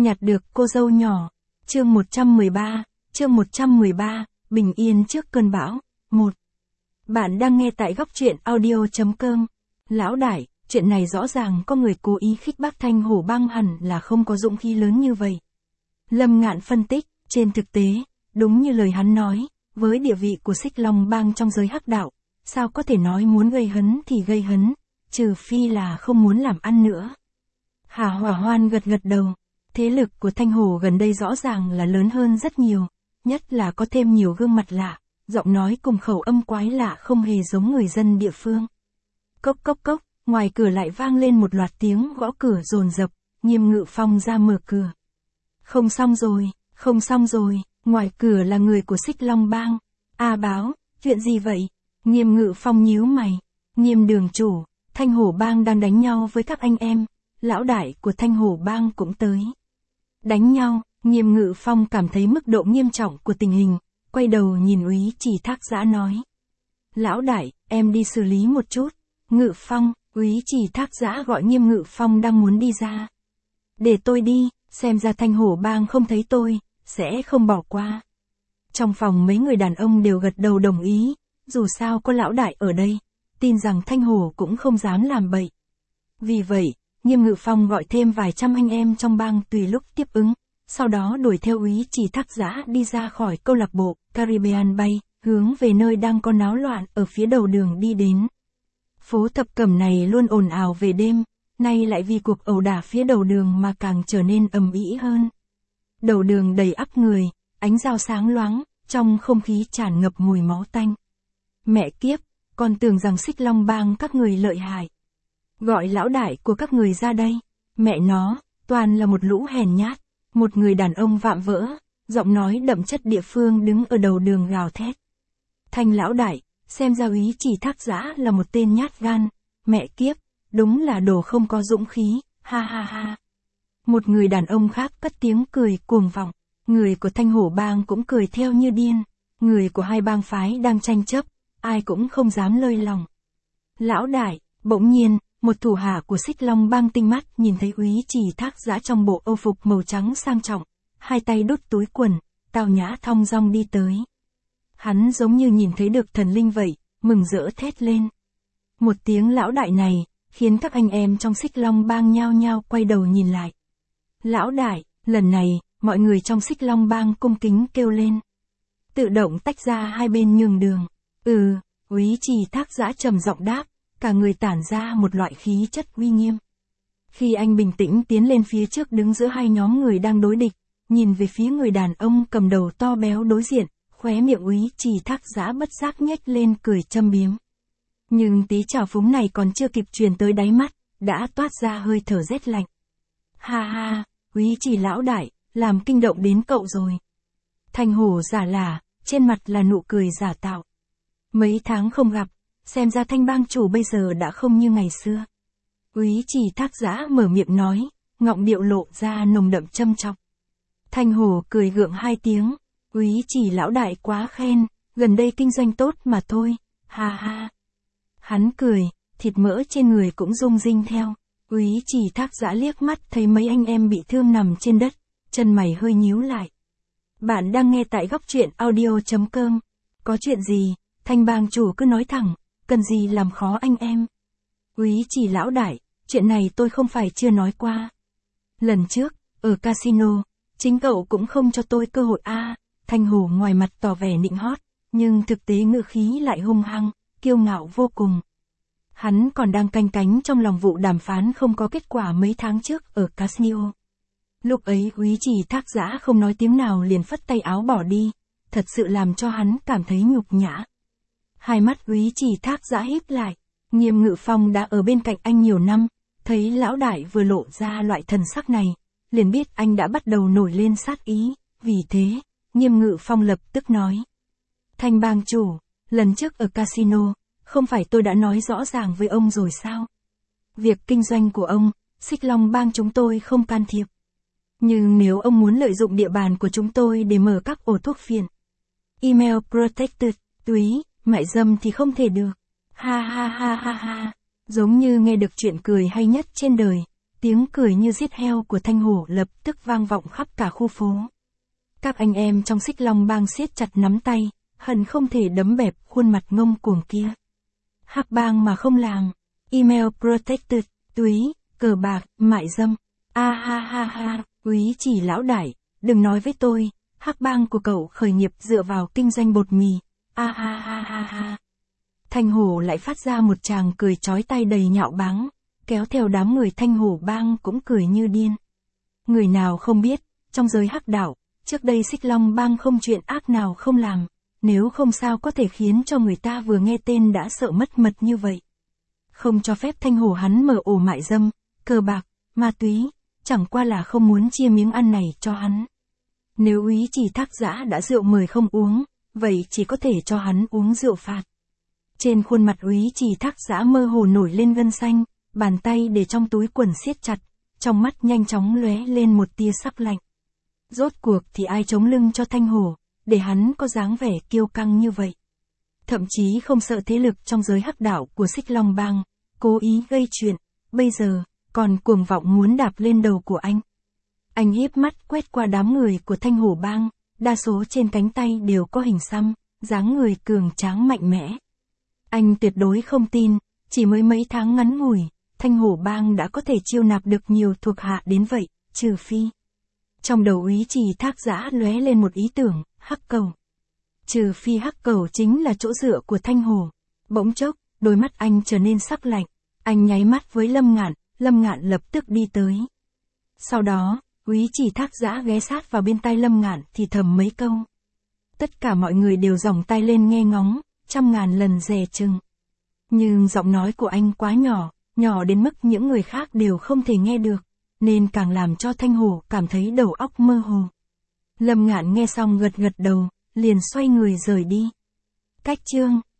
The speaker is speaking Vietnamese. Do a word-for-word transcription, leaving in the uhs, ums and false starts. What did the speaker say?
Nhặt được cô dâu nhỏ. Chương một trăm mười ba, chương một trăm mười ba, bình yên trước cơn bão. một. Bạn đang nghe tại góc truyện audio chấm com. Lão đại, chuyện này rõ ràng có người cố ý khích bác Thanh Hổ Bang, hẳn là không có dũng khí lớn như vậy. Lâm Ngạn phân tích, trên thực tế, đúng như lời hắn nói, với địa vị của Xích Long Bang trong giới hắc đạo, sao có thể nói muốn gây hấn thì gây hấn, trừ phi là không muốn làm ăn nữa. Hà Hỏa Hoan gật gật đầu. Thế lực của Thanh Hổ gần đây rõ ràng là lớn hơn rất nhiều, nhất là có thêm nhiều gương mặt lạ, giọng nói cùng khẩu âm quái lạ không hề giống người dân địa phương. Cốc cốc cốc, ngoài cửa lại vang lên một loạt tiếng gõ cửa dồn dập, Nghiêm Ngự Phong ra mở cửa. Không xong rồi, không xong rồi, ngoài cửa là người của Xích Long Bang. A Báo, chuyện gì vậy? Nghiêm Ngự Phong nhíu mày. Nghiêm đường chủ, Thanh Hổ Bang đang đánh nhau với các anh em, lão đại của Thanh Hổ Bang cũng tới. Đánh nhau, Nghiêm Ngự Phong cảm thấy mức độ nghiêm trọng của tình hình, quay đầu nhìn Úy Chỉ Thác Giã nói. Lão đại, em đi xử lý một chút. Ngự Phong, Úy Chỉ Thác Giã gọi Nghiêm Ngự Phong đang muốn đi ra. Để tôi đi, xem ra Thanh Hổ Bang không thấy tôi, sẽ không bỏ qua. Trong phòng mấy người đàn ông đều gật đầu đồng ý, dù sao có lão đại ở đây, tin rằng Thanh Hổ cũng không dám làm bậy. Vì vậy, Nghiêm Ngự Phong gọi thêm vài trăm anh em trong bang tùy lúc tiếp ứng, sau đó đuổi theo Úy Chỉ Thác Giã đi ra khỏi câu lạc bộ Caribbean Bay, hướng về nơi đang có náo loạn ở phía đầu đường đi đến. Phố Thập Cẩm này luôn ồn ào về đêm, nay lại vì cuộc ẩu đả phía đầu đường mà càng trở nên ầm ĩ hơn. Đầu đường đầy ắp người, ánh dao sáng loáng, trong không khí tràn ngập mùi máu tanh. Mẹ kiếp, còn tưởng rằng Xích Long Bang các người lợi hại. Gọi lão đại của các người ra đây. Mẹ nó, toàn là một lũ hèn nhát. Một người đàn ông vạm vỡ, giọng nói đậm chất địa phương đứng ở đầu đường gào thét. Thanh lão đại, xem ra Úy Chỉ Thác Giã là một tên nhát gan. Mẹ kiếp, đúng là đồ không có dũng khí, ha ha ha. Một người đàn ông khác cất tiếng cười cuồng vọng. Người của Thanh Hổ Bang cũng cười theo như điên. Người của hai bang phái đang tranh chấp, ai cũng không dám lơi lòng. Lão đại, bỗng nhiên, một thủ hạ của Xích Long Bang tinh mắt nhìn thấy Úy Chỉ Thác Giã trong bộ âu phục màu trắng sang trọng, hai tay đút túi quần, tao nhã thong dong đi tới. Hắn giống như nhìn thấy được thần linh vậy, mừng rỡ thét lên. Một tiếng lão đại này, khiến các anh em trong Xích Long Bang nhao nhao quay đầu nhìn lại. Lão đại, lần này, mọi người trong Xích Long Bang cung kính kêu lên. Tự động tách ra hai bên nhường đường. Ừ, Úy Chỉ Thác Giã trầm giọng đáp. Cả người tản ra một loại khí chất uy nghiêm. Khi anh bình tĩnh tiến lên phía trước đứng giữa hai nhóm người đang đối địch, nhìn về phía người đàn ông cầm đầu to béo đối diện, khóe miệng Úy Chỉ Thác Giã bất giác nhếch lên cười châm biếm. Nhưng tí trào phúng này còn chưa kịp truyền tới đáy mắt, đã toát ra hơi thở rét lạnh. Ha ha, Úy Chỉ lão đại, làm kinh động đến cậu rồi. Thanh Hổ giả lả, trên mặt là nụ cười giả tạo. Mấy tháng không gặp, xem ra Thanh bang chủ bây giờ đã không như ngày xưa. Úy Chỉ Thác Giã mở miệng nói, ngọng điệu lộ ra nồng đậm châm chọc. Thanh Hổ cười gượng hai tiếng, Úy Chỉ lão đại quá khen, gần đây kinh doanh tốt mà thôi, ha ha. Hắn cười, thịt mỡ trên người cũng rung rinh theo. Úy Chỉ Thác Giã liếc mắt thấy mấy anh em bị thương nằm trên đất, chân mày hơi nhíu lại. Bạn đang nghe tại góc truyện audio chấm com. Có chuyện gì, Thanh bang chủ cứ nói thẳng. Cần gì làm khó anh em? Úy Chỉ lão đại, chuyện này tôi không phải chưa nói qua. Lần trước, ở casino, chính cậu cũng không cho tôi cơ hội a. À, Thanh Hổ ngoài mặt tỏ vẻ nịnh hót, nhưng thực tế ngữ khí lại hung hăng, kiêu ngạo vô cùng. Hắn còn đang canh cánh trong lòng vụ đàm phán không có kết quả mấy tháng trước ở casino. Lúc ấy Úy Chỉ Thác Giã không nói tiếng nào liền phất tay áo bỏ đi, thật sự làm cho hắn cảm thấy nhục nhã. Hai mắt Úy Chỉ Thác Giã híp lại, Nghiêm Ngự Phong đã ở bên cạnh anh nhiều năm, thấy lão đại vừa lộ ra loại thần sắc này, liền biết anh đã bắt đầu nổi lên sát ý, vì thế, Nghiêm Ngự Phong lập tức nói. Thanh bang chủ, lần trước ở casino, không phải tôi đã nói rõ ràng với ông rồi sao? Việc kinh doanh của ông, Xích Long Bang chúng tôi không can thiệp. Nhưng nếu ông muốn lợi dụng địa bàn của chúng tôi để mở các ổ thuốc phiện, email protected, túy, mại dâm thì không thể được. Ha ha ha ha ha. Giống như nghe được chuyện cười hay nhất trên đời, Tiếng cười như giết heo của Thanh Hổ lập tức vang vọng khắp cả khu phố. Các anh em trong Xích Long Bang siết chặt nắm tay, hận không thể đấm bẹp khuôn mặt ngông cuồng kia. Hắc bang mà không làng, email protected, túy, cờ bạc, mại dâm. A ha ha ha, úy chỉ lão đại, đừng nói với tôi, hắc bang của cậu khởi nghiệp dựa vào kinh doanh bột mì. A ha ha ha ha. Thanh Hổ lại phát ra một tràng cười chói tai đầy nhạo báng, kéo theo đám người Thanh Hổ bang cũng cười như điên. Người nào không biết, trong giới hắc đạo, trước đây Xích Long Bang không chuyện ác nào không làm, nếu không sao có thể khiến cho người ta vừa nghe tên đã sợ mất mật như vậy. Không cho phép Thanh Hổ hắn mở ổ mại dâm, cờ bạc, ma túy, chẳng qua là không muốn chia miếng ăn này cho hắn. Nếu úy chỉ Thác Giã đã rượu mời không uống, vậy chỉ có thể cho hắn uống rượu phạt. Trên khuôn mặt úy chỉ Thác Giã mơ hồ nổi lên gân xanh, bàn tay để trong túi quần siết chặt, trong mắt nhanh chóng lóe lên một tia sắc lạnh. Rốt cuộc thì ai chống lưng cho Thanh Hổ, để hắn có dáng vẻ kiêu căng như vậy. Thậm chí không sợ thế lực trong giới hắc đạo của Xích Long Bang, cố ý gây chuyện, bây giờ, còn cuồng vọng muốn đạp lên đầu của anh. Anh hiếp mắt quét qua đám người của Thanh Hổ Bang, đa số trên cánh tay đều có hình xăm, dáng người cường tráng mạnh mẽ. Anh tuyệt đối không tin, chỉ mới mấy tháng ngắn ngủi, Thanh Hổ Bang đã có thể chiêu nạp được nhiều thuộc hạ đến vậy, trừ phi. Trong đầu úy chỉ Thác Giã lóe lên một ý tưởng, hắc cầu. Trừ phi hắc cầu chính là chỗ dựa của Thanh Hổ. Bỗng chốc, đôi mắt anh trở nên sắc lạnh, anh nháy mắt với Lâm Ngạn, Lâm Ngạn lập tức đi tới. Sau đó, úy chỉ Thác Giã ghé sát vào bên tai Lâm Ngạn thì thầm mấy câu. Tất cả mọi người đều giòng tay lên nghe ngóng, trăm ngàn lần dè chừng. Nhưng giọng nói của anh quá nhỏ, nhỏ đến mức những người khác đều không thể nghe được, nên càng làm cho Thanh Hổ cảm thấy đầu óc mơ hồ. Lâm Ngạn nghe xong gật gật đầu, liền xoay người rời đi. Cách chương